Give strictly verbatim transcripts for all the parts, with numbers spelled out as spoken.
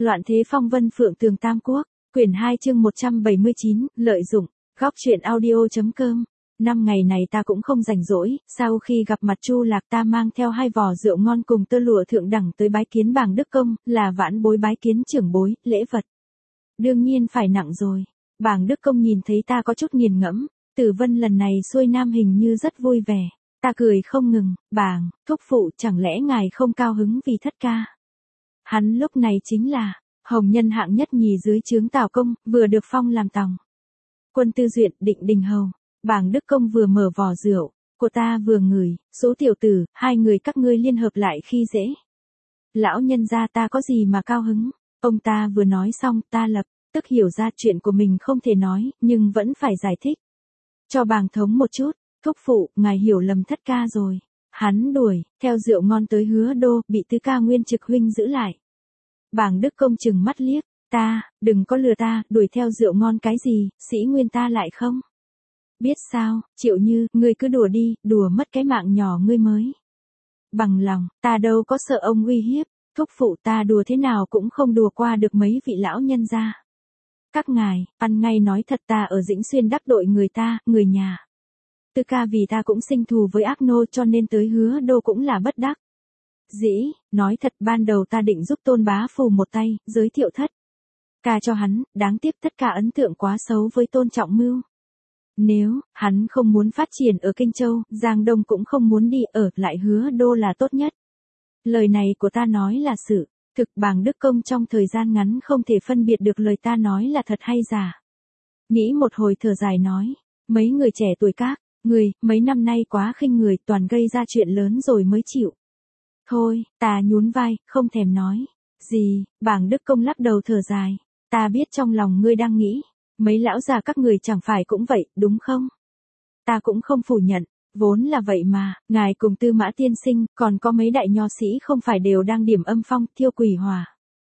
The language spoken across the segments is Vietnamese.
Loạn thế phong vân phượng tường tam quốc, quyển hai chương một trăm bảy mươi chín, lợi dụng, góc truyện audio.com. Năm ngày này ta cũng không rảnh rỗi, sau khi gặp mặt Chu Lạc ta mang theo hai vò rượu ngon cùng tơ lụa thượng đẳng tới bái kiến bàng Đức Công, là vãn bối bái kiến trưởng bối, lễ vật. Đương nhiên phải nặng rồi. Bàng Đức Công nhìn thấy ta có chút nghiền ngẫm, Tử Vân lần này xuôi nam hình như rất vui vẻ. Ta cười không ngừng, bàng, thúc phụ chẳng lẽ ngài không cao hứng vì thất ca. Hắn lúc này chính là hồng nhân hạng nhất nhì dưới trướng Tào Công, vừa được phong làm tòng quân tư duyện định đình hầu. Bàng Đức Công vừa mở vò rượu của ta vừa ngửi, số tiểu tử, hai người các ngươi liên hợp lại khi dễ. Lão nhân gia ta có gì mà cao hứng. Ông ta vừa nói xong, ta lập tức hiểu ra chuyện của mình không thể nói, nhưng vẫn phải giải thích cho bàng thống một chút. Thúc phụ, ngài hiểu lầm thất ca rồi. Hắn đuổi theo rượu ngon tới Hứa Đô, bị tứ ca Nguyên Trực huynh giữ lại. Bàng Đức Công chừng mắt liếc, ta, đừng có lừa ta, đuổi theo rượu ngon cái gì, sĩ Nguyên ta lại không biết sao. Triệu Như, ngươi cứ đùa đi, đùa mất cái mạng nhỏ ngươi mới bằng lòng, ta đâu có sợ ông uy hiếp. Thúc phụ, ta đùa thế nào cũng không đùa qua được mấy vị lão nhân gia các ngài. Ăn ngay nói thật, ta ở Dĩnh Xuyên đắc tội người ta, người nhà Tư ca vì ta cũng sinh thù với ác nô, cho nên tới Hứa Đô cũng là bất đắc dĩ. Nói thật, ban đầu ta định giúp Tôn Bá Phù một tay, giới thiệu thất ca cho hắn, đáng tiếc tất cả ấn tượng quá xấu với Tôn Trọng Mưu. Nếu hắn không muốn phát triển ở Kinh Châu, Giang Đông cũng không muốn đi, ở lại Hứa Đô là tốt nhất. Lời này của ta nói là sự thực. Bàng Đức Công trong thời gian ngắn không thể phân biệt được lời ta nói là thật hay giả. Nghĩ một hồi thở dài nói, mấy người trẻ tuổi các người, mấy năm nay quá khinh người, toàn gây ra chuyện lớn rồi mới chịu. Thôi, ta nhún vai, không thèm nói gì. Bàng Đức Công lắc đầu thở dài, ta biết trong lòng ngươi đang nghĩ, mấy lão già các người chẳng phải cũng vậy, đúng không? Ta cũng không phủ nhận, vốn là vậy mà, ngài cùng Tư Mã tiên sinh, còn có mấy đại nho sĩ không phải đều đang điểm âm phong, thiêu quỷ hỏa.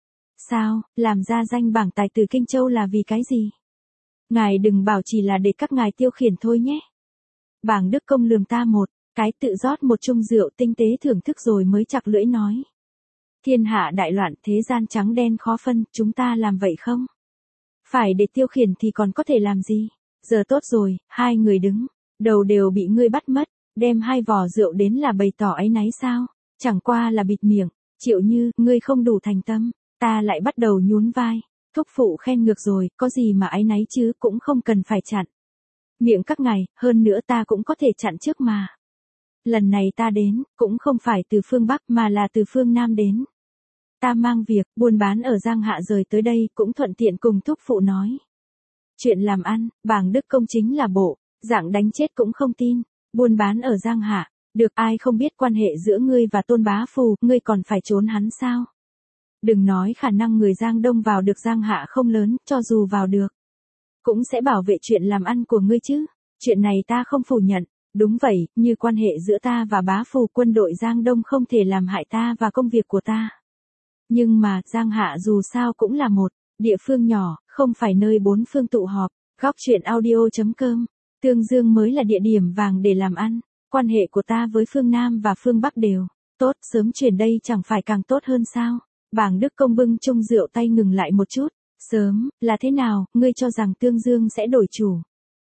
Sao, làm ra danh bảng tài tử Kinh Châu là vì cái gì? Ngài đừng bảo chỉ là để các ngài tiêu khiển thôi nhé. Bàng Đức Công lườm ta một cái, tự rót một chung rượu tinh tế thưởng thức rồi mới chặt lưỡi nói. Thiên hạ đại loạn, thế gian trắng đen khó phân, chúng ta làm vậy không? Phải để tiêu khiển thì còn có thể làm gì? Giờ tốt rồi, hai người đứng đầu đều bị ngươi bắt mất, đem hai vò rượu đến là bày tỏ áy náy sao? Chẳng qua là bịt miệng. Triệu Như, ngươi không đủ thành tâm. Ta lại bắt đầu nhún vai. Thúc phụ khen ngược rồi, có gì mà áy náy chứ, cũng không cần phải chặn miệng các ngài, hơn nữa ta cũng có thể chặn trước mà. Lần này ta đến, cũng không phải từ phương Bắc mà là từ phương Nam đến. Ta mang việc buôn bán ở Giang Hạ rời tới đây, cũng thuận tiện cùng thúc phụ nói chuyện làm ăn. Bàng Đức Công chính là bộ dạng đánh chết cũng không tin. Buôn bán ở Giang Hạ, được, ai không biết quan hệ giữa ngươi và Tôn Bá Phù, ngươi còn phải trốn hắn sao? Đừng nói khả năng người Giang Đông vào được Giang Hạ không lớn, cho dù vào được cũng sẽ bảo vệ chuyện làm ăn của ngươi chứ. Chuyện này ta không phủ nhận. Đúng vậy, như quan hệ giữa ta và Bá Phù, quân đội Giang Đông không thể làm hại ta và công việc của ta. Nhưng mà, Giang Hạ dù sao cũng là một địa phương nhỏ, không phải nơi bốn phương tụ họp. Góc truyện audio.com. Tương Dương mới là địa điểm vàng để làm ăn. Quan hệ của ta với phương Nam và phương Bắc đều tốt, sớm chuyển đây chẳng phải càng tốt hơn sao? Bàng Đức Công bưng chung rượu tay ngừng lại một chút. Sớm, là thế nào, ngươi cho rằng Tương Dương sẽ đổi chủ?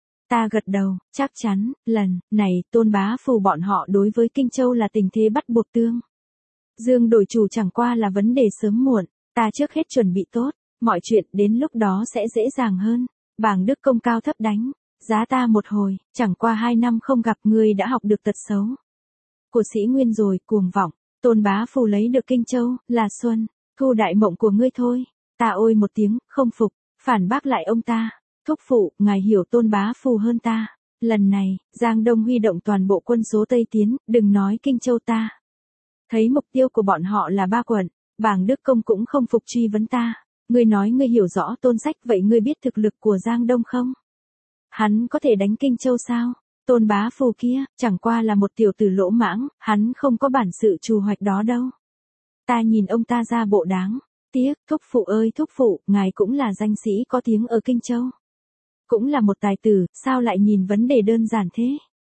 Ta gật đầu, chắc chắn, lần này, Tôn Bá Phù bọn họ đối với Kinh Châu là tình thế bắt buộc Tương Dương đổi chủ chẳng qua là vấn đề sớm muộn. Ta trước hết chuẩn bị tốt, mọi chuyện đến lúc đó sẽ dễ dàng hơn. Bàng Đức Công cao thấp đánh giá ta một hồi, chẳng qua hai năm không gặp, ngươi đã học được tật xấu của sĩ Nguyên rồi, cuồng vọng. Tôn Bá Phù lấy được Kinh Châu, là xuân thu đại mộng của ngươi thôi. Ta ôi một tiếng, không phục, phản bác lại ông ta. Thúc phụ, ngài hiểu Tôn Bá Phù hơn ta. Lần này, Giang Đông huy động toàn bộ quân số Tây tiến, đừng nói Kinh Châu ta thấy mục tiêu của bọn họ là ba quận. Bàng Đức Công cũng không phục truy vấn ta. Ngươi nói ngươi hiểu rõ Tôn Sách, vậy ngươi biết thực lực của Giang Đông không? Hắn có thể đánh Kinh Châu sao? Tôn Bá Phù kia, chẳng qua là một tiểu tử lỗ mãng, hắn không có bản sự trù hoạch đó đâu. Ta nhìn ông ta ra bộ đáng tiếc. Thúc phụ ơi thúc phụ, ngài cũng là danh sĩ có tiếng ở Kinh Châu. Cũng là một tài tử, sao lại nhìn vấn đề đơn giản thế?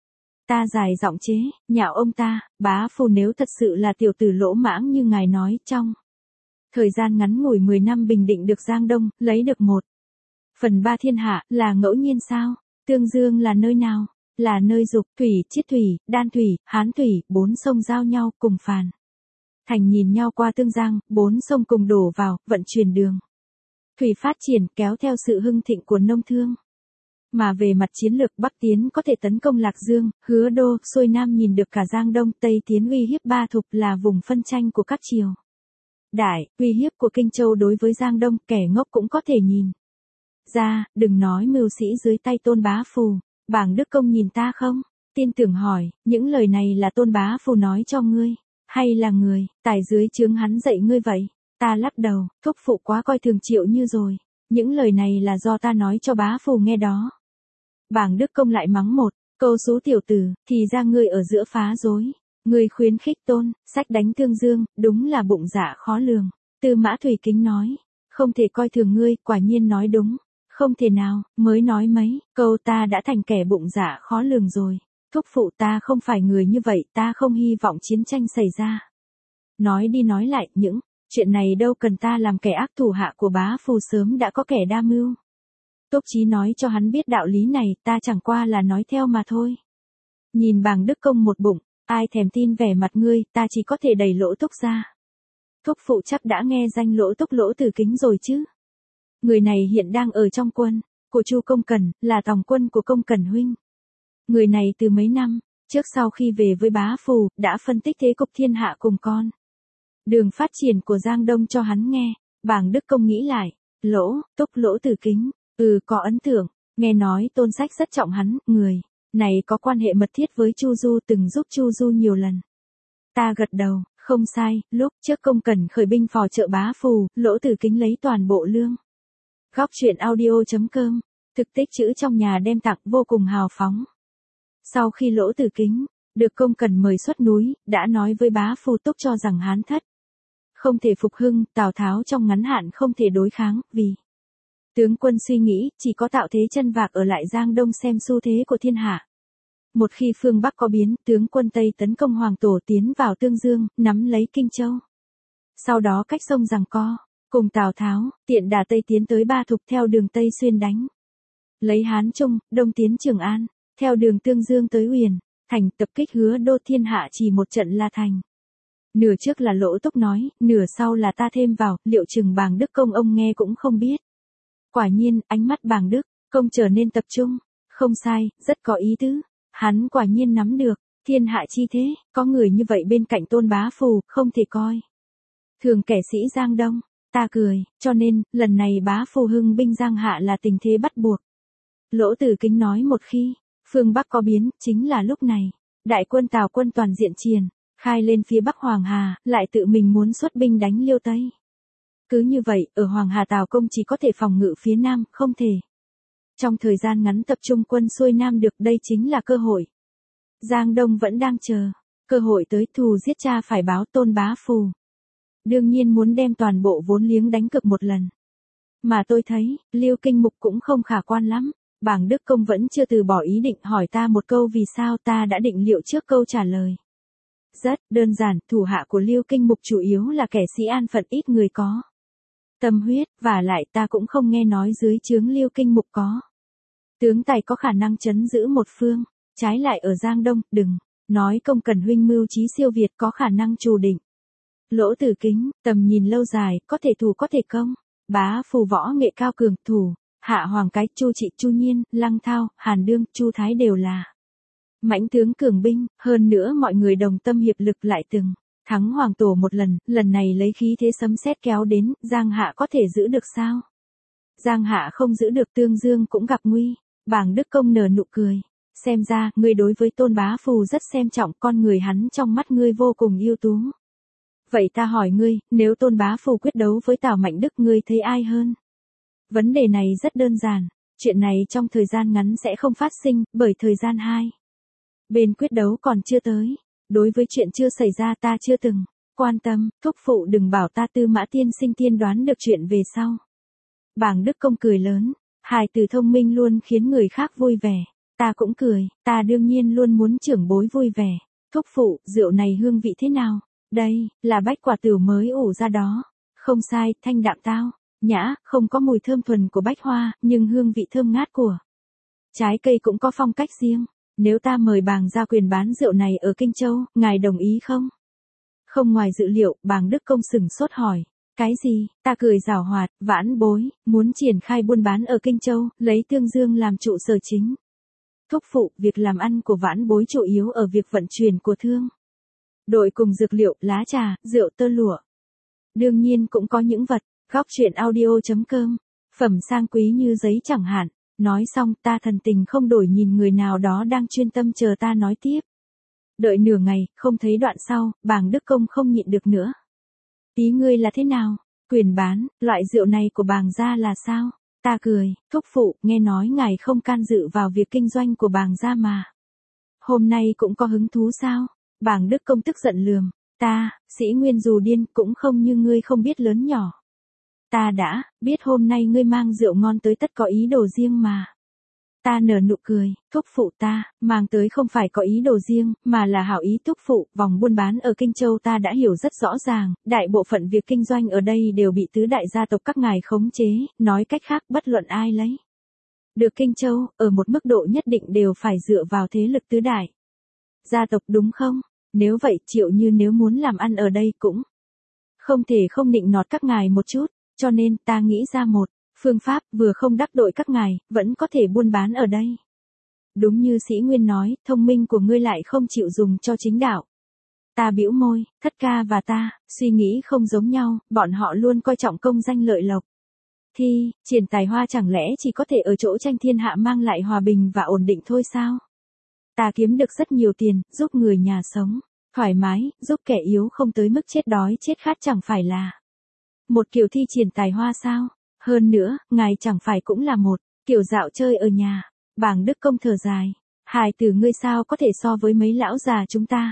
Ta dài giọng chế, nhạo ông ta. Bá Phù nếu thật sự là tiểu tử lỗ mãng như ngài nói, trong Thời gian ngắn ngủi mười năm bình định được Giang Đông, lấy được một phần ba thiên hạ, là ngẫu nhiên sao? Tương Dương là nơi nào? Là nơi Dục, Thủy, Chiết Thủy, Đan Thủy, Hán Thủy, bốn sông giao nhau cùng phàn thành nhìn nhau qua Tương Giang, bốn sông cùng đổ vào, vận chuyển đường thủy phát triển, kéo theo sự hưng thịnh của nông thương. Mà về mặt chiến lược, Bắc tiến có thể tấn công Lạc Dương, Hứa Đô, xuôi Nam nhìn được cả Giang Đông, Tây tiến uy hiếp Ba Thục, là vùng phân tranh của các triều đại, uy hiếp của Kinh Châu đối với Giang Đông, kẻ ngốc cũng có thể nhìn ra. Đừng nói mưu sĩ dưới tay Tôn Bá Phù. Bảng Đức Công nhìn ta không? Tin tưởng hỏi, những lời này là Tôn Bá Phù nói cho ngươi, hay là người tài dưới trướng hắn dạy ngươi vậy? Ta lắc đầu, thúc phụ quá coi thường Triệu Như rồi. Những lời này là do ta nói cho Bá Phù nghe đó. Bảng Đức Công lại mắng một câu: xú tiểu tử, thì ra ngươi ở giữa phá rối. Ngươi khuyến khích Tôn, sách đánh Tương Dương, đúng là bụng dạ khó lường. Tư Mã Thủy Kính nói, không thể coi thường ngươi, quả nhiên nói đúng. Không thể nào, mới nói mấy câu ta đã thành kẻ bụng dạ khó lường rồi. Thúc phụ, ta không phải người như vậy, ta không hy vọng chiến tranh xảy ra. Nói đi nói lại, những chuyện này đâu cần ta làm kẻ ác, thủ hạ của Bá Phù sớm đã có kẻ đa mưu. Túc Chí nói cho hắn biết đạo lý này, ta chẳng qua là nói theo mà thôi. Nhìn Bàng Đức Công một bụng, ai thèm tin vẻ mặt ngươi, ta chỉ có thể đẩy Lỗ Túc ra. Thúc phụ chắc đã nghe danh Lỗ Túc Lỗ Tử Kính rồi chứ. Người này hiện đang ở trong quân của Chu Công Cẩn, là tòng quân của Công Cẩn huynh. Người này từ mấy năm trước sau khi về với Bá Phù, đã phân tích thế cục thiên hạ cùng con đường phát triển của Giang Đông cho hắn nghe. Bàng Đức Công nghĩ lại, Lỗ Túc Lỗ Tử Kính, ừ có ấn tượng, nghe nói Tôn Sách rất trọng hắn, người này có quan hệ mật thiết với Chu Du, từng giúp Chu Du nhiều lần. Ta gật đầu, không sai, lúc trước Công Cẩn khởi binh phò trợ Bá Phù, Lỗ Tử Kính lấy toàn bộ lương. Góc truyện audio.com, thực tích trữ trong nhà đem tặng vô cùng hào phóng. Sau khi Lỗ Tử Kính được Công Cẩn mời xuất núi, đã nói với Bá Phù Túc cho rằng Hán thất không thể phục hưng, Tào Tháo trong ngắn hạn không thể đối kháng, vì tướng quân suy nghĩ, chỉ có tạo thế chân vạc ở lại Giang Đông xem xu thế của thiên hạ. Một khi phương Bắc có biến, tướng quân Tây tấn công Hoàng Tổ tiến vào Tương Dương, nắm lấy Kinh Châu. Sau đó cách sông giằng co cùng Tào Tháo, tiện đà Tây tiến tới Ba Thục, theo đường Tây xuyên đánh lấy Hán Trung, Đông tiến Trường An, theo đường Tương Dương tới Uyển Thành, tập kích Hứa Đô, thiên hạ chỉ một trận là thành. Nửa trước là Lỗ Túc nói, nửa sau là ta thêm vào, liệu chừng Bàng Đức Công ông nghe cũng không biết. Quả nhiên, ánh mắt Bàng Đức Công trở nên tập trung. Không sai, rất có ý tứ. Hắn quả nhiên nắm được thiên hạ chi thế, có người như vậy bên cạnh Tôn Bá Phù, không thể coi thường kẻ sĩ Giang Đông. Ta cười, cho nên, lần này Bá Phù hưng binh Giang Hạ là tình thế bắt buộc. Lỗ Tử Kính nói một khi phương Bắc có biến, chính là lúc này. Đại quân Tào quân toàn diện triển khai lên phía Bắc Hoàng Hà, lại tự mình muốn xuất binh đánh Liêu Tây. Cứ như vậy, ở Hoàng Hà Tào công chỉ có thể phòng ngự phía Nam, không thể trong thời gian ngắn tập trung quân xuôi Nam được, đây chính là cơ hội. Giang Đông vẫn đang chờ cơ hội tới, thù giết cha phải báo. Tôn Bá Phù đương nhiên muốn đem toàn bộ vốn liếng đánh cược một lần. Mà tôi thấy, Liêu Kinh Mục cũng không khả quan lắm. Bàng Đức Công vẫn chưa từ bỏ ý định, hỏi ta một câu vì sao, ta đã định liệu trước câu trả lời. Rất đơn giản, thủ hạ của Liêu Kinh Mục chủ yếu là kẻ sĩ an phận, ít người có tâm huyết, và lại ta cũng không nghe nói dưới trướng Liêu Kinh Mục có tướng tài có khả năng trấn giữ một phương. Trái lại ở Giang Đông, đừng nói Công Cẩn huynh mưu trí siêu việt, có khả năng chủ định. Lỗ Tử Kính, tầm nhìn lâu dài, có thể thủ có thể công. Bá Phù võ nghệ cao cường, thủ hạ Hoàng Cái, Chu Trị, Chu Nhiên, Lăng Thao, Hàn Đương, Chu Thái đều là mãnh tướng cường binh, hơn nữa mọi người đồng tâm hiệp lực, lại từng thắng Hoàng Tổ một lần, lần này lấy khí thế sấm sét kéo đến, Giang Hạ có thể giữ được sao? Giang Hạ không giữ được, Tương Dương cũng gặp nguy. Bàng Đức Công nở nụ cười, xem ra, ngươi đối với Tôn Bá Phù rất xem trọng, con người hắn trong mắt ngươi vô cùng ưu tú. Vậy ta hỏi ngươi, nếu Tôn Bá Phù quyết đấu với Tào Mạnh Đức, ngươi thấy ai hơn? Vấn đề này rất đơn giản, chuyện này trong thời gian ngắn sẽ không phát sinh, bởi thời gian hai bên quyết đấu còn chưa tới. Đối với chuyện chưa xảy ra ta chưa từng quan tâm, thúc phụ đừng bảo ta Tư Mã tiên sinh tiên đoán được chuyện về sau. Bàng Đức Công cười lớn, hài từ thông minh luôn khiến người khác vui vẻ. Ta cũng cười, ta đương nhiên luôn muốn trưởng bối vui vẻ. Thúc phụ, rượu này hương vị thế nào? Đây, là bách quả tửu mới ủ ra đó. Không sai, thanh đạm tao, nhã, không có mùi thơm thuần của bách hoa, nhưng hương vị thơm ngát của trái cây cũng có phong cách riêng. Nếu ta mời bàng gia quyền bán rượu này ở Kinh Châu, ngài đồng ý không? Không ngoài dự liệu, bàng Đức Công sửng sốt hỏi. Cái gì? Ta cười giảo hoạt, vãn bối, muốn triển khai buôn bán ở Kinh Châu, lấy Tương Dương làm trụ sở chính. Thúc phụ, việc làm ăn của vãn bối chủ yếu ở việc vận chuyển của thương đội cùng dược liệu, lá trà, rượu tơ lụa. Đương nhiên cũng có những vật, góc truyện audio.com, phẩm sang quý như giấy chẳng hạn. Nói xong ta thần tình không đổi nhìn người nào đó đang chuyên tâm chờ ta nói tiếp. Đợi nửa ngày, không thấy đoạn sau, bàng Đức Công không nhịn được nữa. Ý ngươi là thế nào? Quyền bán, loại rượu này của bàng gia là sao? Ta cười, thúc phụ, nghe nói ngài không can dự vào việc kinh doanh của bàng gia mà. Hôm nay cũng có hứng thú sao? Bàng Đức Công tức giận lườm, ta, sĩ nguyên dù điên cũng không như ngươi không biết lớn nhỏ. Ta đã, biết hôm nay ngươi mang rượu ngon tới tất có ý đồ riêng mà. Ta nở nụ cười, thúc phụ ta, mang tới không phải có ý đồ riêng, mà là hảo ý thúc phụ, vòng buôn bán ở Kinh Châu ta đã hiểu rất rõ ràng, đại bộ phận việc kinh doanh ở đây đều bị tứ đại gia tộc các ngài khống chế, nói cách khác bất luận ai lấy được Kinh Châu, ở một mức độ nhất định đều phải dựa vào thế lực tứ đại gia tộc đúng không? Nếu vậy Triệu Như nếu muốn làm ăn ở đây cũng không thể không nịnh nọt các ngài một chút, cho nên ta nghĩ ra một phương pháp vừa không đắc tội các ngài, vẫn có thể buôn bán ở đây. Đúng như sĩ Nguyên nói, thông minh của ngươi lại không chịu dùng cho chính đạo. Ta bĩu môi, thất ca và ta, suy nghĩ không giống nhau, bọn họ luôn coi trọng công danh lợi lộc. Thì, triển tài hoa chẳng lẽ chỉ có thể ở chỗ tranh thiên hạ mang lại hòa bình và ổn định thôi sao? Ta kiếm được rất nhiều tiền, giúp người nhà sống thoải mái, giúp kẻ yếu không tới mức chết đói chết khát chẳng phải là một kiểu thi triển tài hoa sao? Hơn nữa, ngài chẳng phải cũng là một kiểu dạo chơi ở nhà. Bàng Đức Công thở dài, hài tử ngươi sao có thể so với mấy lão già chúng ta?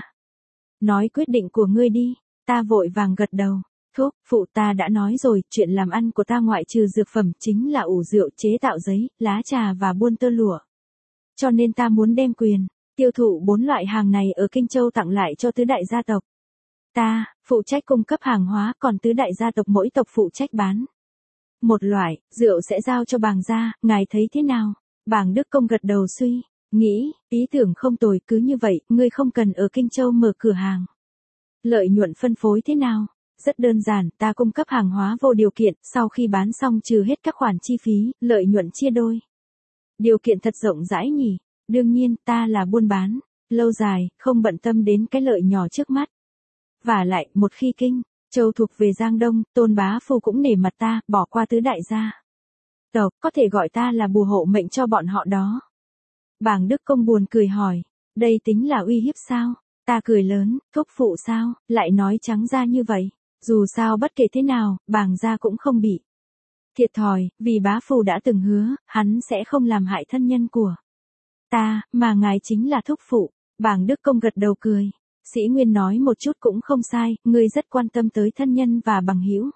Nói quyết định của ngươi đi. Ta vội vàng gật đầu. Thúc, phụ ta đã nói rồi, chuyện làm ăn của ta ngoại trừ dược phẩm chính là ủ rượu, chế tạo giấy, lá trà và buôn tơ lụa. Cho nên ta muốn đem quyền tiêu thụ bốn loại hàng này ở Kinh Châu tặng lại cho tứ đại gia tộc. Ta, phụ trách cung cấp hàng hóa, còn tứ đại gia tộc mỗi tộc phụ trách bán một loại, rượu sẽ giao cho bàng gia, ngài thấy thế nào? Bàng Đức Công gật đầu suy, nghĩ, ý tưởng không tồi, cứ như vậy, ngươi không cần ở Kinh Châu mở cửa hàng. Lợi nhuận phân phối thế nào? Rất đơn giản, ta cung cấp hàng hóa vô điều kiện, sau khi bán xong trừ hết các khoản chi phí, lợi nhuận chia đôi. Điều kiện thật rộng rãi nhỉ? Đương nhiên, ta là buôn bán lâu dài, không bận tâm đến cái lợi nhỏ trước mắt. Và lại, một khi Kinh Châu thuộc về Giang Đông, Tôn Bá Phu cũng nể mặt ta, bỏ qua tứ đại gia tộc, có thể gọi ta là bùa hộ mệnh cho bọn họ đó. Bàng Đức Công buồn cười hỏi, đây tính là uy hiếp sao? Ta cười lớn, thúc phụ sao, lại nói trắng ra như vậy. Dù sao bất kể thế nào, bàng gia cũng không bị thiệt thòi, vì bá Phu đã từng hứa, hắn sẽ không làm hại thân nhân của ta, mà ngài chính là thúc phụ. Bàng Đức Công gật đầu cười. Sĩ Nguyên nói một chút cũng không sai, ngươi rất quan tâm tới thân nhân và bằng hữu.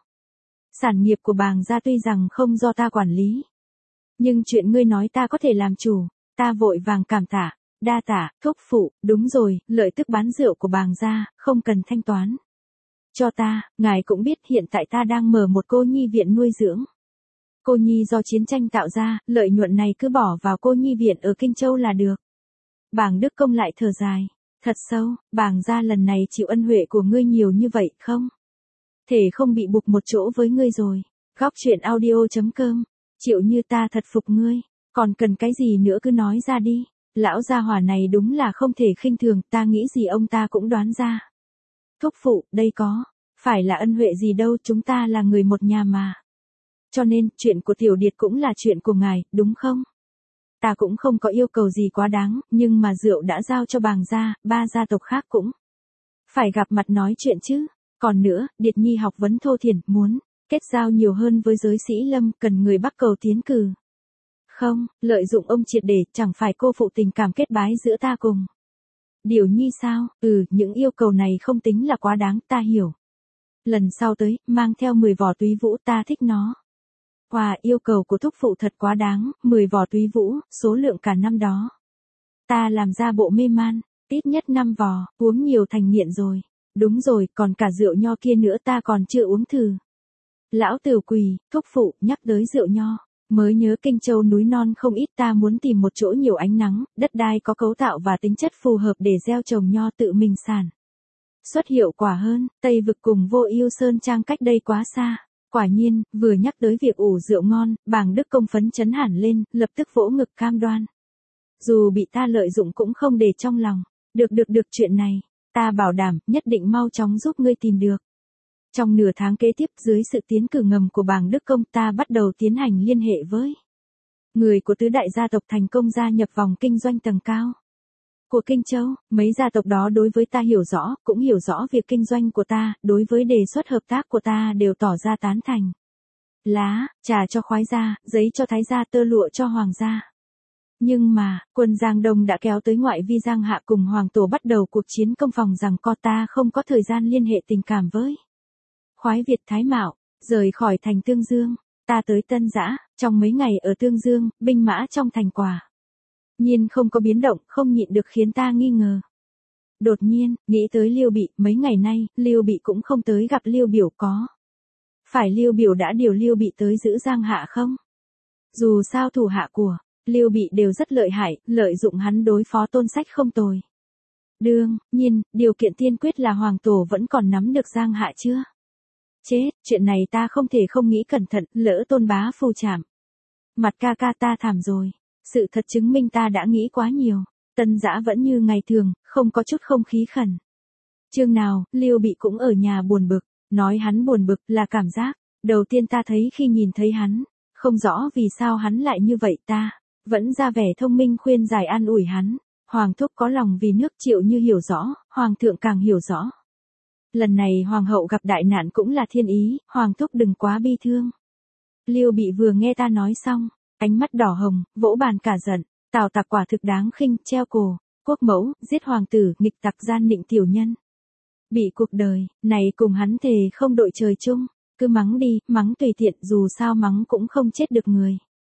Sản nghiệp của bàng gia tuy rằng không do ta quản lý, nhưng chuyện ngươi nói ta có thể làm chủ. Ta vội vàng cảm tạ, đa tạ, thúc phụ, đúng rồi, lợi tức bán rượu của bàng gia, không cần thanh toán cho ta, ngài cũng biết hiện tại ta đang mở một cô nhi viện nuôi dưỡng cô nhi do chiến tranh tạo ra, lợi nhuận này cứ bỏ vào cô nhi viện ở Kinh Châu là được. Bàng Đức Công lại thở dài, thật sâu, bàng gia lần này chịu ân huệ của ngươi nhiều như vậy không? Thể không bị buộc một chỗ với ngươi rồi. Góc truyện audio.com, chịu như ta thật phục ngươi, còn cần cái gì nữa cứ nói ra đi. Lão gia hỏa này đúng là không thể khinh thường, ta nghĩ gì ông ta cũng đoán ra. Thúc phụ, đây có phải là ân huệ gì đâu, chúng ta là người một nhà mà. Cho nên, chuyện của Tiểu Điệt cũng là chuyện của ngài, đúng không? Ta cũng không có yêu cầu gì quá đáng, nhưng mà rượu đã giao cho bàng gia, ba gia tộc khác cũng phải gặp mặt nói chuyện chứ. Còn nữa, Điệt Nhi học vấn thô thiển, muốn kết giao nhiều hơn với giới sĩ lâm, cần người bắc cầu tiến cử. Không, lợi dụng ông triệt để, chẳng phải cô phụ tình cảm kết bái giữa ta cùng Điều Nhi sao? Ừ, những yêu cầu này không tính là quá đáng, ta hiểu. Lần sau tới, mang theo mười vỏ túy vũ, ta thích nó. Wow, yêu cầu của thúc phụ thật quá đáng, mười vỏ túy vũ, số lượng cả năm đó. Ta làm ra bộ mê man, ít nhất năm vò, uống nhiều thành nghiện rồi. Đúng rồi, còn cả rượu nho kia nữa ta còn chưa uống thử. Lão Tử quỳ, thúc phụ, nhắc tới rượu nho. Mới nhớ Kinh Châu núi non không ít, ta muốn tìm một chỗ nhiều ánh nắng, đất đai có cấu tạo và tính chất phù hợp để gieo trồng nho tự mình sản xuất hiệu quả hơn. Tây Vực cùng Vô Ưu Sơn Trang cách đây quá xa. Quả nhiên, vừa nhắc tới việc ủ rượu ngon, Bàng Đức Công phấn chấn hẳn lên, lập tức vỗ ngực cam đoan. Dù bị ta lợi dụng cũng không để trong lòng. Được được được, chuyện này, ta bảo đảm, nhất định mau chóng giúp ngươi tìm được. Trong nửa tháng kế tiếp, dưới sự tiến cử ngầm của Bàng Đức Công, ta bắt đầu tiến hành liên hệ với người của tứ đại gia tộc thành công gia nhập vòng kinh doanh tầng cao của Kinh Châu. Mấy gia tộc đó đối với ta hiểu rõ, cũng hiểu rõ việc kinh doanh của ta, đối với đề xuất hợp tác của ta đều tỏ ra tán thành. Lá, trà cho khoái gia, giấy cho thái gia, tơ lụa cho hoàng gia. Nhưng mà, quân Giang Đông đã kéo tới ngoại vi Giang Hạ cùng Hoàng Tổ bắt đầu cuộc chiến công phòng rằng co, ta không có thời gian liên hệ tình cảm với khoái Việt Thái Mạo. Rời khỏi thành Tương Dương, ta tới Tân Giã. Trong mấy ngày ở Tương Dương, binh mã trong thành quả nhiên không có biến động, không nhịn được khiến ta nghi ngờ. Đột nhiên, nghĩ tới Liêu Bị, mấy ngày nay, Liêu Bị cũng không tới gặp Liêu Biểu, có phải Liêu Biểu đã điều Liêu Bị tới giữ Giang Hạ không? Dù sao thủ hạ của Liêu Bị đều rất lợi hại, lợi dụng hắn đối phó Tôn Sách không tồi. Đương nhiên, điều kiện tiên quyết là Hoàng Tổ vẫn còn nắm được Giang Hạ chưa? Chết, chuyện này ta không thể không nghĩ cẩn thận, lỡ Tôn Bá phù chạm mặt ca ca ta thảm rồi. Sự thật chứng minh ta đã nghĩ quá nhiều. Tân Giã vẫn như ngày thường, không có chút không khí khẩn. Chương nào, Liêu Bị cũng ở nhà buồn bực. Nói hắn buồn bực là cảm giác đầu tiên ta thấy khi nhìn thấy hắn. Không rõ vì sao hắn lại như vậy, ta vẫn ra vẻ thông minh khuyên giải an ủi hắn. Hoàng thúc có lòng vì nước, Triệu Như hiểu rõ, Hoàng thượng càng hiểu rõ. Lần này Hoàng hậu gặp đại nạn cũng là thiên ý, Hoàng thúc đừng quá bi thương. Liêu Bị vừa nghe ta nói xong, ánh mắt đỏ hồng, vỗ bàn cả giận. Tào Tặc quả thực đáng khinh, treo cổ quốc mẫu, giết hoàng tử, nghịch tặc, gian nịnh tiểu nhân. Bị cuộc đời này cùng hắn thề không đội trời chung. Cứ mắng đi, mắng tùy tiện, dù sao mắng cũng không chết được người.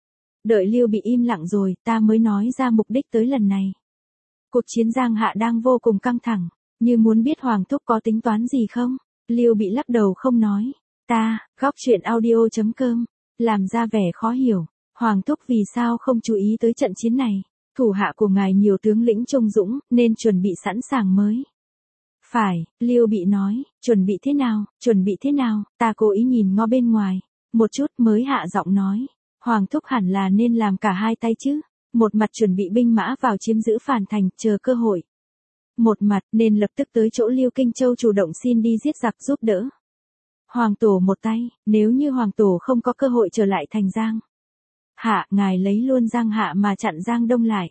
Đợi Liêu Bị im lặng rồi, ta mới nói ra mục đích tới lần này. Cuộc chiến Giang Hạ đang vô cùng căng thẳng. Như muốn biết Hoàng thúc có tính toán gì không? Liêu Bị lắc đầu không nói. Ta, góc truyện audio chấm com, làm ra vẻ khó hiểu. Hoàng thúc vì sao không chú ý tới trận chiến này? Thủ hạ của ngài nhiều tướng lĩnh trung dũng, nên chuẩn bị sẵn sàng mới. Phải, Liêu Bị nói, chuẩn bị thế nào, chuẩn bị thế nào? Ta cố ý nhìn ngó bên ngoài, một chút mới hạ giọng nói. Hoàng thúc hẳn là nên làm cả hai tay chứ. Một mặt chuẩn bị binh mã vào chiếm giữ Phàn Thành, chờ cơ hội. Một mặt nên lập tức tới chỗ Liêu Kinh Châu chủ động xin đi giết giặc giúp đỡ Hoàng Tổ một tay. Nếu như Hoàng Tổ không có cơ hội trở lại thành Giang Hạ, ngài lấy luôn Giang Hạ mà chặn Giang Đông lại.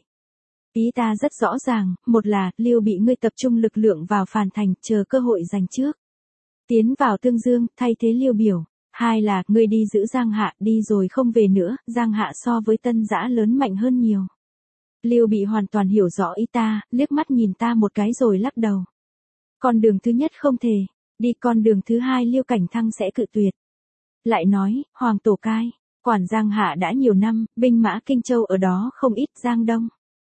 Ý ta rất rõ ràng, một là Liêu Bị ngươi tập trung lực lượng vào Phàn Thành, chờ cơ hội giành trước tiến vào Tương Dương, thay thế Liêu Biểu. Hai là ngươi đi giữ Giang Hạ, đi rồi không về nữa. Giang Hạ so với Tân Giã lớn mạnh hơn nhiều. Liêu Bị hoàn toàn hiểu rõ ý ta, liếc mắt nhìn ta một cái rồi lắc đầu. Con đường thứ nhất không thể đi, con đường thứ hai Liêu Cảnh Thăng sẽ cự tuyệt. Lại nói, Hoàng Tổ cai quản Giang Hạ đã nhiều năm, binh mã Kinh Châu ở đó không ít. Giang Đông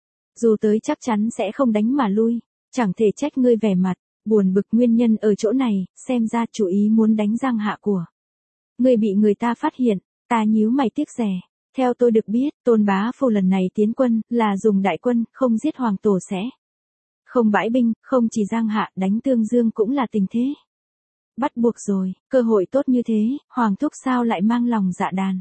dù tới chắc chắn sẽ không đánh mà lui. Chẳng thể trách ngươi vẻ mặt buồn bực, nguyên nhân ở chỗ này. Xem ra chủ ý muốn đánh Giang Hạ của ngươi bị người ta phát hiện. Ta nhíu mày tiếc rẻ. Theo tôi được biết, Tôn Bá Phu lần này tiến quân là dùng đại quân, không giết Hoàng Tổ sẽ không bãi binh. Không chỉ Giang Hạ, đánh Tương Dương cũng là tình thế bắt buộc rồi. Cơ hội tốt như thế, Hoàng thúc sao lại mang lòng dạ đàn?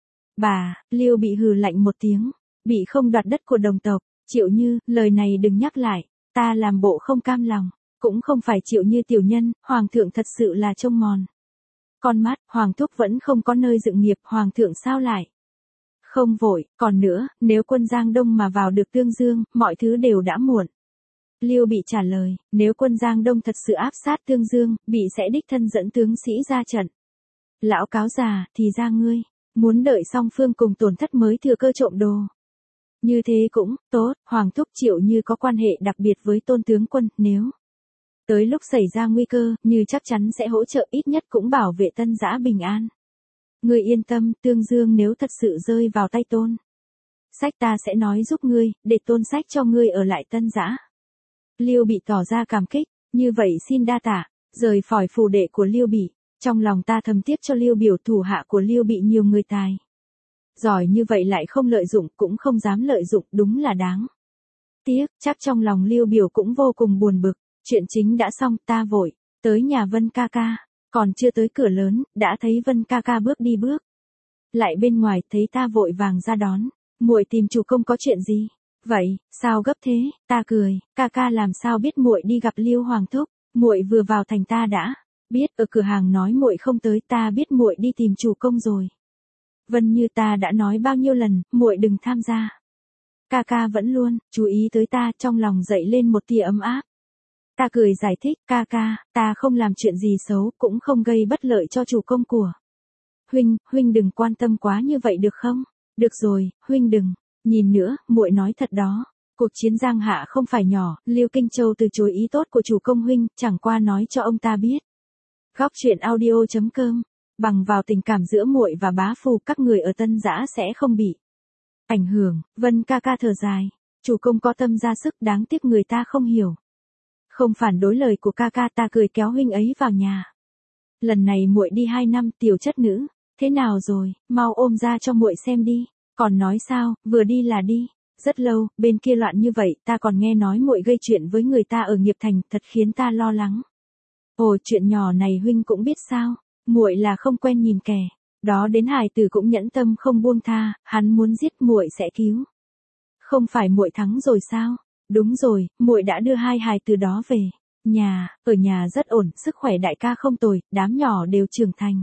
Bà, Liêu Bị hừ lạnh một tiếng. Bị không đoạt đất của đồng tộc. Triệu Như, lời này đừng nhắc lại. Ta làm bộ không cam lòng. Cũng không phải Triệu Như tiểu nhân, Hoàng thượng thật sự là trông mòn con mắt. Hoàng thúc vẫn không có nơi dựng nghiệp, Hoàng thượng sao lại không vội? Còn nữa, nếu quân Giang Đông mà vào được Tương Dương, mọi thứ đều đã muộn. Liêu Bị trả lời, nếu quân Giang Đông thật sự áp sát Tương Dương, Bị sẽ đích thân dẫn tướng sĩ ra trận. Lão cáo già, thì ra ngươi muốn đợi song phương cùng tổn thất mới thừa cơ trộm đồ. Như thế cũng tốt. Hoàng thúc Triệu Như có quan hệ đặc biệt với Tôn tướng quân, nếu tới lúc xảy ra nguy cơ, Như chắc chắn sẽ hỗ trợ, ít nhất cũng bảo vệ Tân Giã bình an. Ngươi yên tâm, Tương Dương nếu thật sự rơi vào tay Tôn Sách, ta sẽ nói giúp ngươi, để Tôn Sách cho ngươi ở lại Tân Giã. Liêu Bị tỏ ra cảm kích. Như vậy xin đa tạ. Rời khỏi phủ đệ của Liêu Bị, Trong lòng ta thầm tiếc cho Liêu biểu, thủ hạ của Liêu bị nhiều người tài giỏi như vậy lại không lợi dụng, cũng không dám lợi dụng, đúng là đáng tiếc. Chắc trong lòng Liêu biểu cũng vô cùng buồn bực. Chuyện chính đã xong, ta vội tới nhà Vân ca ca, còn chưa tới cửa lớn, đã thấy Vân ca ca bước đi bước lại bên ngoài, thấy ta vội vàng ra đón. Muội tìm chủ công có chuyện gì? Vậy, sao gấp thế? Ta cười, ca ca làm sao biết muội đi gặp Liêu hoàng thúc? Muội vừa vào thành ta đã biết, ở cửa hàng nói muội không tới, ta biết muội đi tìm chủ công rồi. Vân như ta đã nói bao nhiêu lần, muội đừng tham gia. Ca ca vẫn luôn chú ý tới ta, trong lòng dậy lên một tia ấm áp. Ta cười giải thích, ca ca, ta không làm chuyện gì xấu, cũng không gây bất lợi cho chủ công của huynh, huynh đừng quan tâm quá như vậy được không? Được rồi, huynh đừng nhìn nữa, muội nói thật đó. Cuộc chiến Giang Hạ không phải nhỏ, Liêu Kinh Châu từ chối ý tốt của chủ công huynh, chẳng qua nói cho ông ta biết. Góc truyện audio chấm com, bằng vào tình cảm giữa muội và bá phu, các người ở Tân Giã sẽ không bị ảnh hưởng. Vân ca ca thở dài, chủ công có tâm ra sức, đáng tiếc người ta không hiểu. Không phản đối lời của ca ca, ta cười kéo huynh ấy vào nhà. Lần này muội đi hai năm, tiểu chất nữ, thế nào rồi, mau ôm ra cho muội xem đi. Còn nói sao, vừa đi là đi. Rất lâu, bên kia loạn như vậy, ta còn nghe nói muội gây chuyện với người ta ở Nghiệp Thành, thật khiến ta lo lắng. Ồ, chuyện nhỏ này huynh cũng biết sao? Muội là không quen nhìn kẻ đó, đến hài tử cũng nhẫn tâm không buông tha, hắn muốn giết muội sẽ cứu. Không phải muội thắng rồi sao? Đúng rồi, muội đã đưa hai hài tử đó về nhà, ở nhà rất ổn, sức khỏe đại ca không tồi, đám nhỏ đều trưởng thành.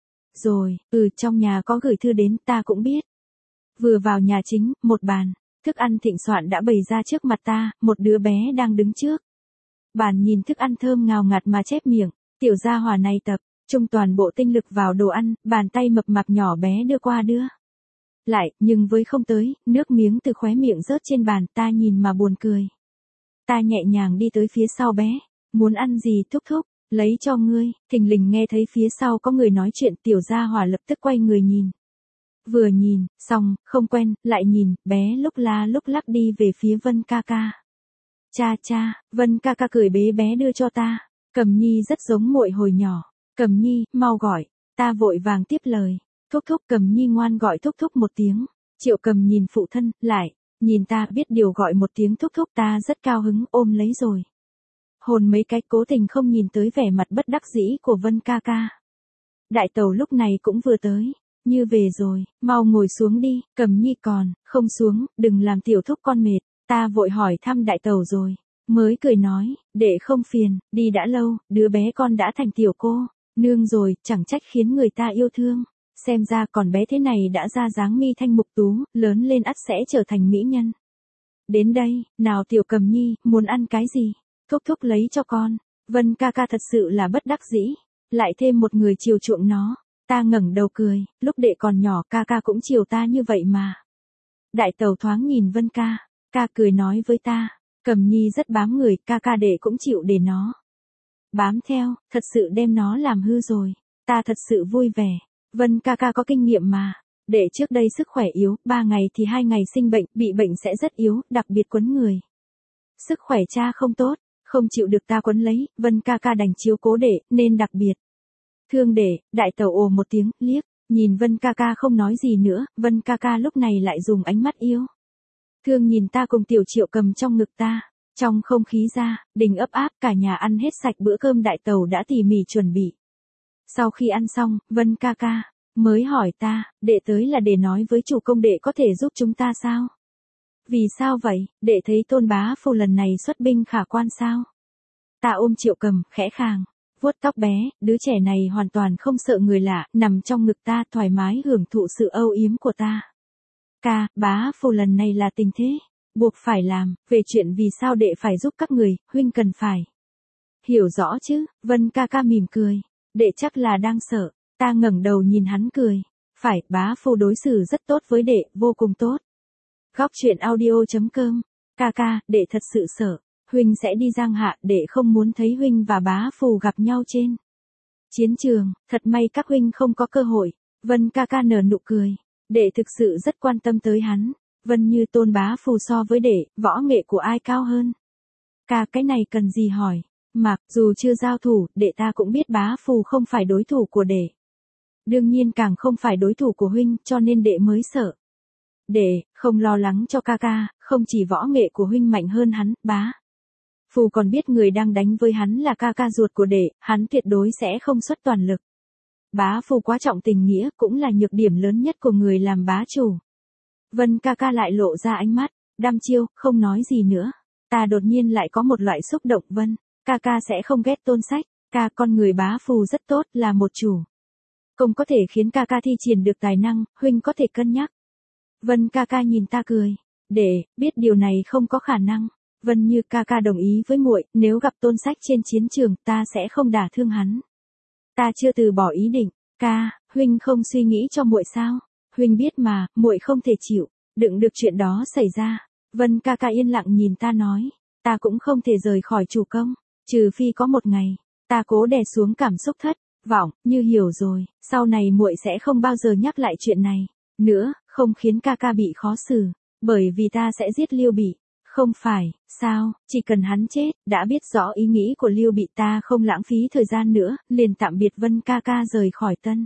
Rồi, ừ, trong nhà có gửi thư đến, ta cũng biết. Vừa vào nhà chính, một bàn thức ăn thịnh soạn đã bày ra trước mặt ta, một đứa bé đang đứng trước bàn nhìn thức ăn thơm ngào ngạt mà chép miệng. Tiểu gia hỏa này tập trung toàn bộ tinh lực vào đồ ăn, bàn tay mập mạp nhỏ bé đưa qua đưa lại, nhưng với không tới, nước miếng từ khóe miệng rớt trên bàn, ta nhìn mà buồn cười. Ta nhẹ nhàng đi tới phía sau bé, muốn ăn gì thúc thúc, lấy cho ngươi. Thình lình nghe thấy phía sau có người nói chuyện, tiểu gia hỏa lập tức quay người nhìn. Vừa nhìn, xong, không quen, lại nhìn, bé lúc la lúc lắc đi về phía Vân ca ca. Cha cha, Vân ca ca cười bế bé đưa cho ta. Cầm Nhi rất giống muội hồi nhỏ. Cầm Nhi, mau gọi. Ta vội vàng tiếp lời. Thúc thúc. Cầm Nhi ngoan gọi thúc thúc một tiếng. Triệu Cầm nhìn phụ thân, lại nhìn ta, biết điều gọi một tiếng thúc thúc, ta rất cao hứng, ôm lấy rồi hôn mấy cái, cố tình không nhìn tới vẻ mặt bất đắc dĩ của Vân ca ca. Đại tẩu lúc này cũng vừa tới. Như về rồi, mau ngồi xuống đi. Cầm Nhi còn không xuống, đừng làm tiểu thúc con mệt. Ta vội hỏi thăm đại tẩu rồi mới cười nói, để không phiền, đi đã lâu, đứa bé con đã thành tiểu cô nương rồi, chẳng trách khiến người ta yêu thương. Xem ra còn bé thế này đã ra dáng mi thanh mục tú, lớn lên ắt sẽ trở thành mỹ nhân. Đến đây, nào tiểu Cầm Nhi, muốn ăn cái gì? Thúc thúc lấy cho con. Vân ca ca thật sự là bất đắc dĩ, lại thêm một người chiều chuộng nó. Ta ngẩng đầu cười, lúc đệ còn nhỏ ca ca cũng chiều ta như vậy mà. Đại tẩu thoáng nhìn Vân ca, ca cười nói với ta, Cầm Nhi rất bám người, ca ca đệ cũng chịu để nó bám theo, thật sự đem nó làm hư rồi. Ta thật sự vui vẻ. Vân ca ca có kinh nghiệm mà. Đệ trước đây sức khỏe yếu, ba ngày thì hai ngày sinh bệnh, bị bệnh sẽ rất yếu, đặc biệt quấn người. Sức khỏe cha không tốt, không chịu được ta quấn lấy, Vân ca ca đành chiếu cố đệ, nên đặc biệt thương đệ. Đại tẩu ồ một tiếng, liếc nhìn Vân ca ca không nói gì nữa. Vân ca ca lúc này lại dùng ánh mắt yêu thương nhìn ta cùng tiểu Triệu Cầm trong ngực ta. Trong không khí gia đình ấp áp, cả nhà ăn hết sạch bữa cơm đại tẩu đã tỉ mỉ chuẩn bị. Sau khi ăn xong, Vân ca ca mới hỏi ta, đệ tới là để nói với chủ công đệ có thể giúp chúng ta sao? Vì sao vậy? Đệ thấy Tôn bá phu lần này xuất binh khả quan sao? Ta ôm Triệu Cầm, khẽ khàng vuốt tóc bé, đứa trẻ này hoàn toàn không sợ người lạ, nằm trong ngực ta thoải mái hưởng thụ sự âu yếm của ta. Ca, bá phu lần này là tình thế buộc phải làm, về chuyện vì sao đệ phải giúp các người, huynh cần phải hiểu rõ chứ. Vân ca ca mỉm cười, đệ chắc là đang sợ. Ta ngẩng đầu nhìn hắn cười, phải, bá phu đối xử rất tốt với đệ, vô cùng tốt. Góc truyện audio chấm com, ca ca, đệ thật sự sợ huynh sẽ đi Giang Hạ, đệ không muốn thấy huynh và bá phu gặp nhau trên chiến trường, thật may các huynh không có cơ hội. Vân ca ca nở nụ cười, đệ thực sự rất quan tâm tới hắn. Vân như Tôn bá phu so với đệ, võ nghệ của ai cao hơn? Ca, cái này cần gì hỏi, Mặc dù chưa giao thủ, đệ ta cũng biết bá phù không phải đối thủ của đệ. Đương nhiên càng không phải đối thủ của huynh, cho nên đệ mới sợ. Đệ, không lo lắng cho ca ca, không chỉ võ nghệ của huynh mạnh hơn hắn, bá. Phù còn biết người đang đánh với hắn là ca ca ruột của đệ, hắn tuyệt đối sẽ không xuất toàn lực. Bá Phù quá trọng tình nghĩa cũng là nhược điểm lớn nhất của người làm bá chủ. Vân ca ca lại lộ ra ánh mắt, đăm chiêu, không nói gì nữa. Ta đột nhiên lại có một loại xúc động. Vân, ca ca sẽ không ghét Tôn Sách, ca con người bá Phù rất tốt, là một chủ. Không có thể khiến ca ca thi triển được tài năng, huynh có thể cân nhắc. Vân ca ca nhìn ta cười, để biết điều này không có khả năng. Vân như ca ca đồng ý với muội, nếu gặp Tôn Sách trên chiến trường, ta sẽ không đả thương hắn. Ta chưa từ bỏ ý định. Ca, huynh không suy nghĩ cho muội sao? Huynh biết mà, muội không thể chịu đựng được chuyện đó xảy ra. Vân ca ca yên lặng nhìn ta nói, ta cũng không thể rời khỏi chủ công, trừ phi có một ngày, ta cố đè xuống cảm xúc thất vọng, như hiểu rồi, sau này muội sẽ không bao giờ nhắc lại chuyện này nữa, không khiến ca ca bị khó xử, bởi vì ta sẽ giết Liêu Bị. Không phải, sao, chỉ cần hắn chết, đã biết rõ ý nghĩ của Liêu Bị, ta không lãng phí thời gian nữa, liền tạm biệt Vân ca ca rời khỏi Tân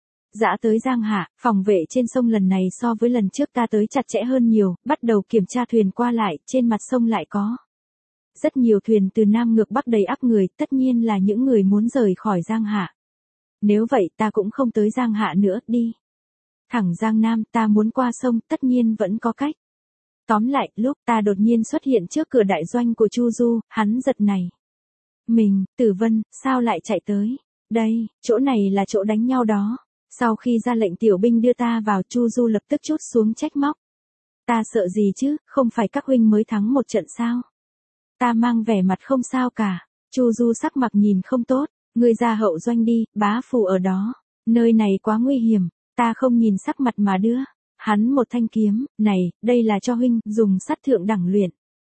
Dã tới Giang Hạ. Phòng vệ trên sông lần này so với lần trước ta tới chặt chẽ hơn nhiều, bắt đầu kiểm tra thuyền qua lại, trên mặt sông lại có rất nhiều thuyền từ Nam ngược Bắc đầy ắp người, tất nhiên là những người muốn rời khỏi Giang Hạ. Nếu vậy ta cũng không tới Giang Hạ nữa, đi thẳng Giang Nam, ta muốn qua sông, tất nhiên vẫn có cách. Tóm lại, lúc ta đột nhiên xuất hiện trước cửa đại doanh của Chu Du, hắn giật này. Mình, Tử Vân, sao lại chạy tới? Đây, chỗ này là chỗ đánh nhau đó. Sau khi ra lệnh tiểu binh đưa ta vào, Chu Du lập tức trút xuống trách móc. Ta sợ gì chứ, không phải các huynh mới thắng một trận sao? Ta mang vẻ mặt không sao cả. Chu Du sắc mặt nhìn không tốt, ngươi ra hậu doanh đi, bá Phù ở đó. Nơi này quá nguy hiểm, ta không nhìn sắc mặt mà đưa. Hắn một thanh kiếm, này, đây là cho huynh, dùng sắt thượng đẳng luyện.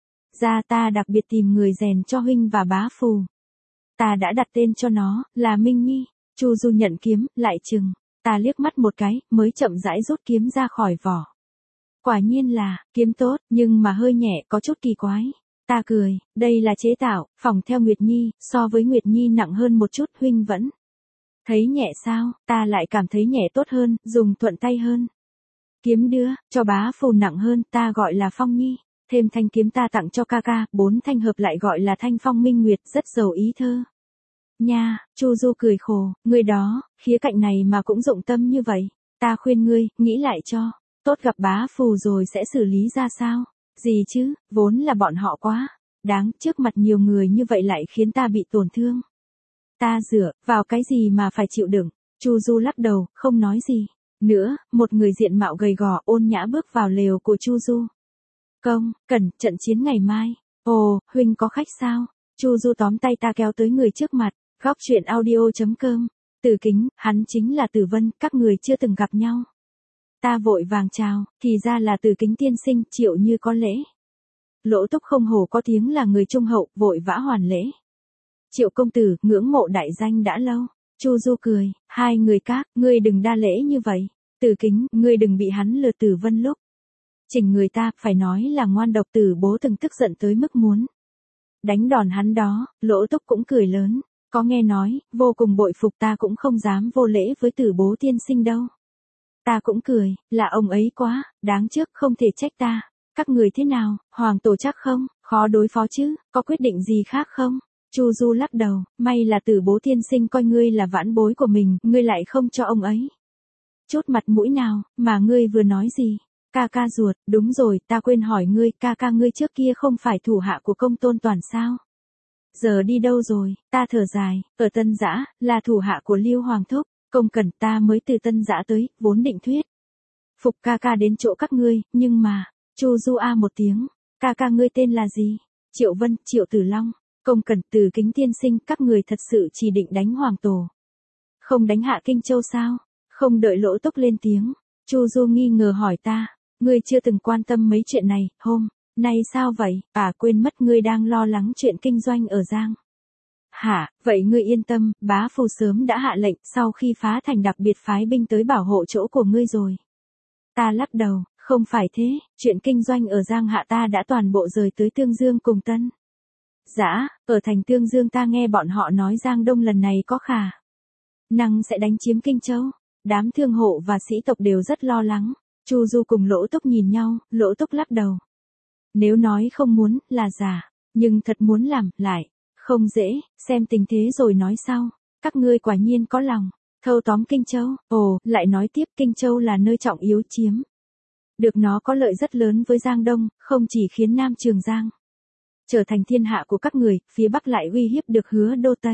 Ra ta đặc biệt tìm người rèn cho huynh và bá Phù. Ta đã đặt tên cho nó, là Minh Nhi. Chu Du nhận kiếm, lại chừng. Ta liếc mắt một cái, mới chậm rãi rút kiếm ra khỏi vỏ. Quả nhiên là, kiếm tốt, nhưng mà hơi nhẹ, có chút kỳ quái. Ta cười, đây là chế tạo, phỏng theo Nguyệt Nhi, so với Nguyệt Nhi nặng hơn một chút, huynh vẫn thấy nhẹ sao? Ta lại cảm thấy nhẹ tốt hơn, dùng thuận tay hơn. Kiếm đưa, cho bá Phù nặng hơn, ta gọi là Phong Nhi. Thêm thanh kiếm ta tặng cho ca ca, bốn thanh hợp lại gọi là Thanh Phong Minh Nguyệt, rất giàu ý thơ. Nha, Chu Du cười khổ, ngươi đó, khía cạnh này mà cũng dụng tâm như vậy. Ta khuyên ngươi, nghĩ lại cho. Tốt gặp bá Phù rồi sẽ xử lý ra sao? Gì chứ, vốn là bọn họ quá đáng, trước mặt nhiều người như vậy lại khiến ta bị tổn thương. Ta dựa vào cái gì mà phải chịu đựng? Chu Du lắc đầu, không nói gì nữa. Một người diện mạo gầy gò ôn nhã bước vào lều của Chu Du. Công, cần, trận chiến ngày mai. Ồ, huynh có khách sao? Chu Du tóm tay ta kéo tới người trước mặt. Góc truyện audio chấm com. Từ Kính, hắn chính là Tử Vân, các người chưa từng gặp nhau. Ta vội vàng chào, thì ra là Từ Kính tiên sinh, Triệu Như có lễ. Lỗ Túc không hổ có tiếng là người trung hậu, vội vã hoàn lễ. Triệu công tử, ngưỡng mộ đại danh đã lâu. Chu Du cười, hai người các, ngươi đừng đa lễ như vậy. Từ Kính, ngươi đừng bị hắn lừa. Tử Vân lúc chỉnh người ta, phải nói là ngoan độc. Tử bố từng tức giận tới mức muốn đánh đòn hắn đó. Lỗ Túc cũng cười lớn, có nghe nói, vô cùng bội phục, ta cũng không dám vô lễ với Tử bố tiên sinh đâu. Ta cũng cười, là ông ấy quá đáng trước, không thể trách ta. Các người thế nào, Hoàng tổ chắc không, khó đối phó chứ, có quyết định gì khác không? Chu Du lắc đầu, may là Tử bố tiên sinh coi ngươi là vãn bối của mình, ngươi lại không cho ông ấy chút mặt mũi nào, mà ngươi vừa nói gì? Ca ca ruột, đúng rồi, ta quên hỏi ngươi, ca ca ngươi trước kia không phải thủ hạ của Công Tôn Toàn sao? Giờ đi đâu rồi? Ta thở dài, ở Tân Dã, là thủ hạ của Liêu Hoàng thúc. Công Cẩn, ta mới từ Tân Dã tới, vốn định thuyết phục ca ca đến chỗ các ngươi, nhưng mà, Chu Du a một tiếng, ca ca ngươi tên là gì? Triệu Vân, Triệu Tử Long. Công Cẩn, Từ Kính tiên sinh, các người thật sự chỉ định đánh Hoàng tổ, không đánh hạ Kinh Châu sao? Không đợi Lỗ Túc lên tiếng, Chu Du nghi ngờ hỏi ta, ngươi chưa từng quan tâm mấy chuyện này, hôm nay sao vậy? À, quên mất, ngươi đang lo lắng chuyện kinh doanh ở Giang Hả, vậy ngươi yên tâm, bá Phù sớm đã hạ lệnh, sau khi phá thành đặc biệt phái binh tới bảo hộ chỗ của ngươi rồi. Ta lắc đầu, không phải thế, chuyện kinh doanh ở Giang Hạ ta đã toàn bộ rời tới Tương Dương cùng Tân Dã, ở thành Tương Dương ta nghe bọn họ nói Giang Đông lần này có khả năng sẽ đánh chiếm Kinh Châu. Đám thương hộ và sĩ tộc đều rất lo lắng. Chu Du cùng Lỗ Túc nhìn nhau, Lỗ Túc lắc đầu. Nếu nói không muốn, là giả. Nhưng thật muốn làm, lại. Không dễ, xem tình thế rồi nói sau. Các ngươi quả nhiên có lòng. Thâu tóm Kinh Châu. Ồ, lại nói tiếp Kinh Châu là nơi trọng yếu chiếm. Được nó có lợi rất lớn với Giang Đông, không chỉ khiến Nam Trường Giang trở thành thiên hạ của các người, phía Bắc lại uy hiếp được Hứa Đô Tây.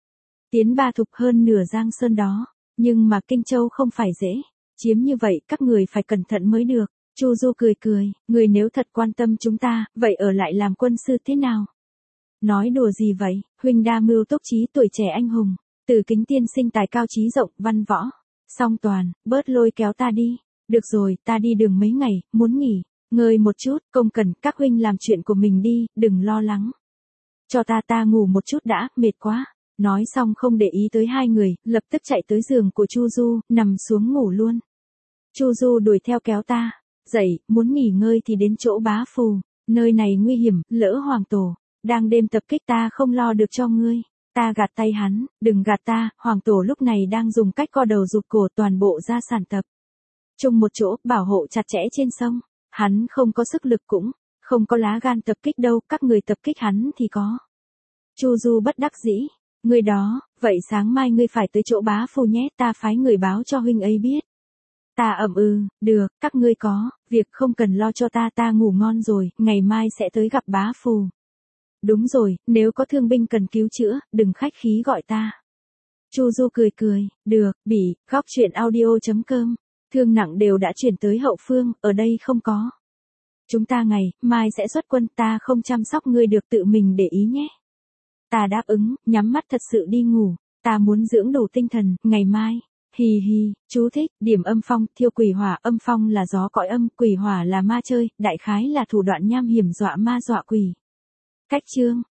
Tiến ba thục hơn nửa Giang Sơn đó. Nhưng mà Kinh Châu không phải dễ. Chiếm như vậy các người phải cẩn thận mới được. Chu Du cười cười, người nếu thật quan tâm chúng ta, vậy ở lại làm quân sư thế nào? Nói đùa gì vậy, huynh đa mưu túc trí tuổi trẻ anh hùng. Từ Kính tiên sinh tài cao trí rộng văn võ. Song toàn, bớt lôi kéo ta đi. Được rồi, ta đi đường mấy ngày, muốn nghỉ. Ngơi một chút, không cần, các huynh làm chuyện của mình đi, đừng lo lắng. Cho ta ta ngủ một chút đã, mệt quá. Nói xong không để ý tới hai người, lập tức chạy tới giường của Chu Du, nằm xuống ngủ luôn. Chu Du đuổi theo kéo ta. Dậy, muốn nghỉ ngơi thì đến chỗ bá phù. Nơi này nguy hiểm, lỡ Hoàng Tổ đang đêm tập kích ta không lo được cho ngươi. Ta gạt tay hắn, đừng gạt ta, Hoàng Tổ lúc này đang dùng cách co đầu rụt cổ toàn bộ gia sản tập chung một chỗ, bảo hộ chặt chẽ trên sông. Hắn không có sức lực cũng không có lá gan tập kích đâu, các người tập kích hắn thì có. Chu Du bất đắc dĩ. Người đó, vậy sáng mai ngươi phải tới chỗ bá phù nhé, ta phái người báo cho huynh ấy biết. Ta ậm ừ, được, các ngươi có, việc không cần lo cho ta, ta ngủ ngon rồi, ngày mai sẽ tới gặp bá phù. Đúng rồi, nếu có thương binh cần cứu chữa, đừng khách khí gọi ta. Chu Du cười cười, được, bỉ, góc truyện audio chấm com. Thương nặng đều đã chuyển tới hậu phương, ở đây không có. Chúng ta ngày, mai sẽ xuất quân, ta không chăm sóc ngươi được, tự mình để ý nhé. Ta đáp ứng, nhắm mắt thật sự đi ngủ. Ta muốn dưỡng đủ tinh thần, ngày mai. Hì hì, chú thích, điểm âm phong, thiêu quỷ hỏa, âm phong là gió cõi âm, quỷ hỏa là ma chơi, đại khái là thủ đoạn nham hiểm dọa ma dọa quỷ. Cách chương.